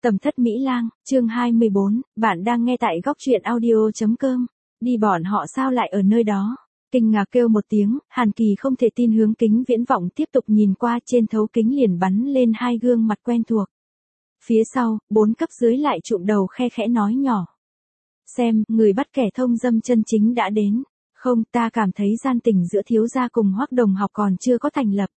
Tầm thất Mỹ Lang, chương 24, bạn đang nghe tại góc truyện audio.com. Đi bọn họ sao lại ở nơi đó? Kinh ngạc kêu một tiếng, Hàn Kỳ không thể tin hướng kính viễn vọng tiếp tục nhìn qua, trên thấu kính liền bắn lên hai gương mặt quen thuộc. Phía sau, 4 cấp dưới lại trụm đầu khe khẽ nói nhỏ. Xem, người bắt kẻ thông dâm chân chính đã đến. Không, ta cảm thấy gian tình giữa thiếu gia cùng Hoắc đồng học còn chưa có thành lập.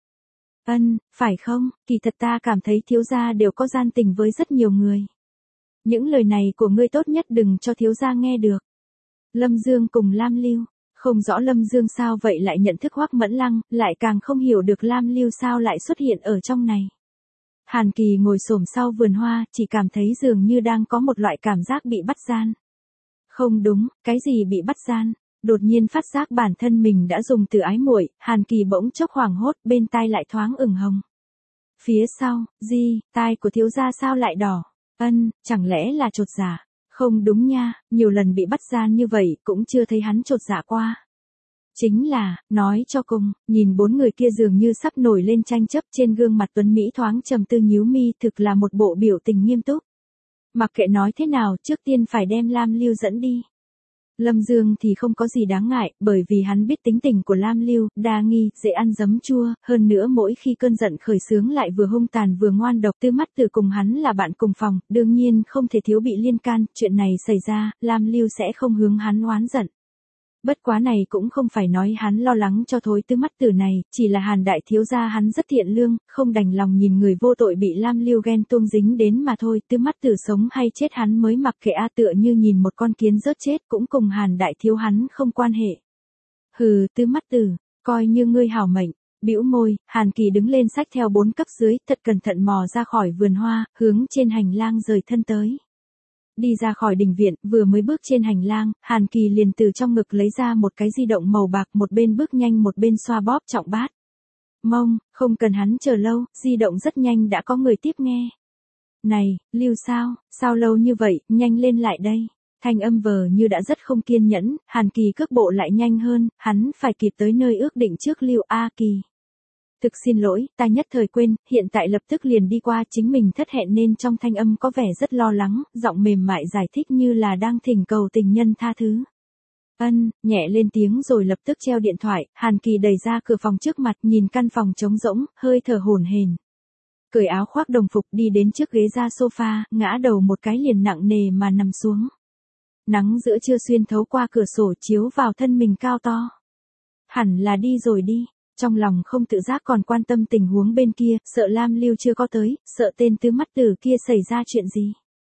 Phải không, kỳ thật ta cảm thấy thiếu gia đều có gian tình với rất nhiều người. Những lời này của ngươi tốt nhất đừng cho thiếu gia nghe được. Lâm Dương cùng Lam Lưu, không rõ Lâm Dương sao vậy lại nhận thức Hoắc Mẫn Lăng, lại càng không hiểu được Lam Lưu sao lại xuất hiện ở trong này. Hàn Kỳ ngồi xổm sau vườn hoa, chỉ cảm thấy dường như đang có một loại cảm giác bị bắt gian. Không đúng, cái gì bị bắt gian? Đột nhiên phát giác bản thân mình đã dùng từ ái muội, Hàn Kỳ bỗng chốc hoảng hốt, bên tai lại thoáng ửng hồng. Phía sau, tai của thiếu gia sao lại đỏ? Chẳng lẽ là chột dạ? Không đúng nha, nhiều lần bị bắt gian như vậy cũng chưa thấy hắn chột dạ qua. Chính là, nói cho cùng, nhìn 4 người kia dường như sắp nổi lên tranh chấp, trên gương mặt tuấn Mỹ thoáng trầm tư nhíu mi, thực là một bộ biểu tình nghiêm túc. Mặc kệ nói thế nào, trước tiên phải đem Lam Lưu dẫn đi. Lâm Dương thì không có gì đáng ngại, bởi vì hắn biết tính tình của Lam Lưu, đa nghi, dễ ăn giấm chua, hơn nữa mỗi khi cơn giận khởi xướng lại vừa hung tàn vừa ngoan độc. Tư Mắt Tử cùng hắn là bạn cùng phòng, đương nhiên không thể thiếu bị liên can, chuyện này xảy ra, Lam Lưu sẽ không hướng hắn oán giận. Bất quá này cũng không phải nói hắn lo lắng cho thối Tư Mắt Tử này, chỉ là Hàn đại thiếu gia hắn rất thiện lương, không đành lòng nhìn người vô tội bị Lam Lưu ghen tuông dính đến mà thôi. Tư Mắt Tử sống hay chết hắn mới mặc kệ, tựa như nhìn một con kiến rớt chết cũng cùng Hàn đại thiếu hắn không quan hệ. Hừ, Tư Mắt Tử, coi như ngươi hảo mệnh. Bĩu môi, Hàn Kỳ đứng lên xách theo 4 cấp dưới, thật cẩn thận mò ra khỏi vườn hoa, hướng trên hành lang rời thân tới. Đi ra khỏi đình viện, vừa mới bước trên hành lang, Hàn Kỳ liền từ trong ngực lấy ra một cái di động màu bạc, một bên bước nhanh một bên xoa bóp trọng bát. Không cần hắn chờ lâu, di động rất nhanh đã có người tiếp nghe. Này, Lưu sao lâu như vậy, nhanh lên lại đây. Thanh âm vờ như đã rất không kiên nhẫn, Hàn Kỳ cước bộ lại nhanh hơn, hắn phải kịp tới nơi ước định trước Lưu. Kỳ. Thực xin lỗi, ta nhất thời quên, hiện tại lập tức liền đi qua, chính mình thất hẹn nên trong thanh âm có vẻ rất lo lắng, giọng mềm mại giải thích như là đang thỉnh cầu tình nhân tha thứ. Nhẹ lên tiếng rồi lập tức treo điện thoại, Hàn Kỳ đẩy ra cửa phòng trước mặt, nhìn căn phòng trống rỗng, hơi thở hổn hển. Cởi áo khoác đồng phục đi đến trước ghế ra sofa, ngã đầu một cái liền nặng nề mà nằm xuống. Nắng giữa trưa xuyên thấu qua cửa sổ chiếu vào thân mình cao to. Hẳn là đi rồi đi. Trong lòng không tự giác còn quan tâm tình huống bên kia, sợ Lam Lưu chưa có tới, sợ tên Tư Mắt Tử kia xảy ra chuyện gì.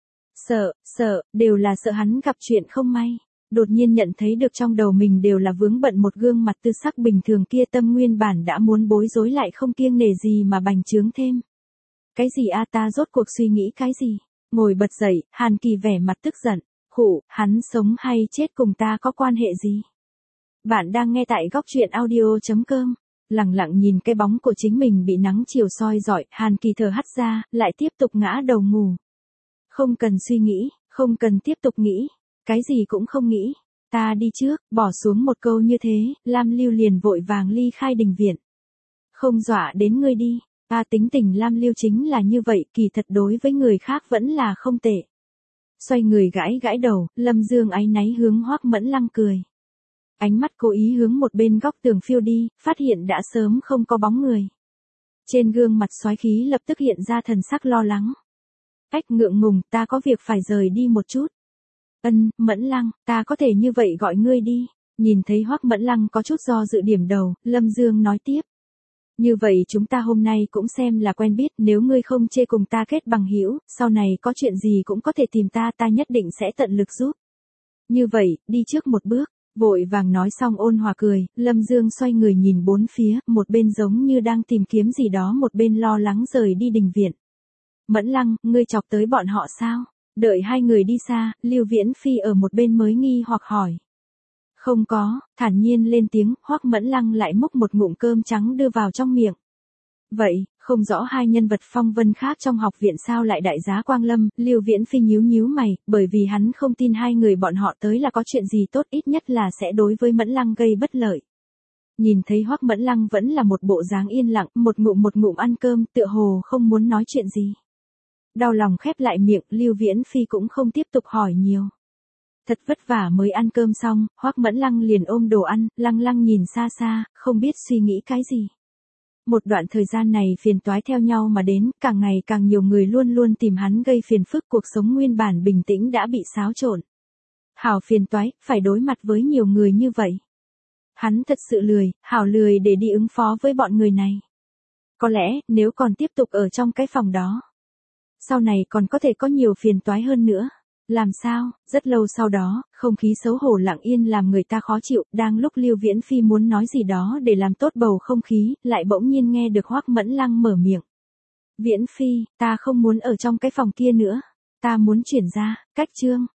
Sợ, đều là sợ hắn gặp chuyện không may. Đột nhiên nhận thấy được trong đầu mình đều là vướng bận một gương mặt tư sắc bình thường kia, tâm nguyên bản đã muốn bối rối lại không kiêng nể gì mà bành trướng thêm. Cái gì ta rốt cuộc suy nghĩ cái gì? Ngồi bật dậy, Hàn Kỳ vẻ mặt tức giận. Hắn sống hay chết cùng ta có quan hệ gì? Bạn đang nghe tại góc truyện audio.com. Lặng lặng nhìn cái bóng của chính mình bị nắng chiều soi rọi, Hàn Kỳ thở hắt ra, lại tiếp tục ngã đầu ngủ. Không cần suy nghĩ, không cần tiếp tục nghĩ, cái gì cũng không nghĩ, ta đi trước. Bỏ xuống một câu như thế, Lam Lưu liền vội vàng ly khai đình viện. Không dọa đến ngươi đi, tính tình Lam Lưu chính là như vậy, kỳ thật đối với người khác vẫn là không tệ. Xoay người gãi đầu, Lâm Dương áy náy hướng Hoắc Mẫn Lăng cười. Ánh mắt cố ý hướng một bên góc tường phiêu đi, phát hiện đã sớm không có bóng người. Trên gương mặt xoáy khí lập tức hiện ra thần sắc lo lắng. Ngượng ngùng, ta có việc phải rời đi một chút. Mẫn Lăng, ta có thể như vậy gọi ngươi đi. Nhìn thấy Hoắc Mẫn Lăng có chút do dự điểm đầu, Lâm Dương nói tiếp. Như vậy chúng ta hôm nay cũng xem là quen biết, nếu ngươi không chê cùng ta kết bằng hữu, sau này có chuyện gì cũng có thể tìm ta nhất định sẽ tận lực giúp. Như vậy, đi trước một bước. Vội vàng nói xong ôn hòa cười, Lâm Dương xoay người nhìn bốn phía, một bên giống như đang tìm kiếm gì đó, một bên lo lắng rời đi đình viện. Mẫn Lăng, ngươi chọc tới bọn họ sao? Đợi hai người đi xa, Lưu Viễn Phi ở một bên mới nghi hoặc hỏi. Không có, thản nhiên lên tiếng, Hoắc Mẫn Lăng lại múc một ngụm cơm trắng đưa vào trong miệng. Vậy, không rõ hai nhân vật phong vân khác trong học viện sao lại đại giá quang lâm, Lưu Viễn Phi nhíu mày, bởi vì hắn không tin hai người bọn họ tới là có chuyện gì tốt, ít nhất là sẽ đối với Mẫn Lăng gây bất lợi. Nhìn thấy Hoắc Mẫn Lăng vẫn là một bộ dáng yên lặng, một ngụm ăn cơm, tựa hồ không muốn nói chuyện gì. Đau lòng khép lại miệng, Lưu Viễn Phi cũng không tiếp tục hỏi nhiều. Thật vất vả mới ăn cơm xong, Hoắc Mẫn Lăng liền ôm đồ ăn, lăng lăng nhìn xa xa, không biết suy nghĩ cái gì. Một đoạn thời gian này phiền toái theo nhau mà đến, càng ngày càng nhiều người luôn luôn tìm hắn gây phiền phức, cuộc sống nguyên bản bình tĩnh đã bị xáo trộn. Hảo phiền toái, phải đối mặt với nhiều người như vậy. Hắn thật sự lười, hảo lười để đi ứng phó với bọn người này. Có lẽ, nếu còn tiếp tục ở trong cái phòng đó, sau này còn có thể có nhiều phiền toái hơn nữa. Làm sao, rất lâu sau đó, không khí xấu hổ lặng yên làm người ta khó chịu, đang lúc Lưu Viễn Phi muốn nói gì đó để làm tốt bầu không khí, lại bỗng nhiên nghe được Hoắc Mẫn Lăng mở miệng. Viễn Phi, ta không muốn ở trong cái phòng kia nữa, ta muốn chuyển ra, cách Trương.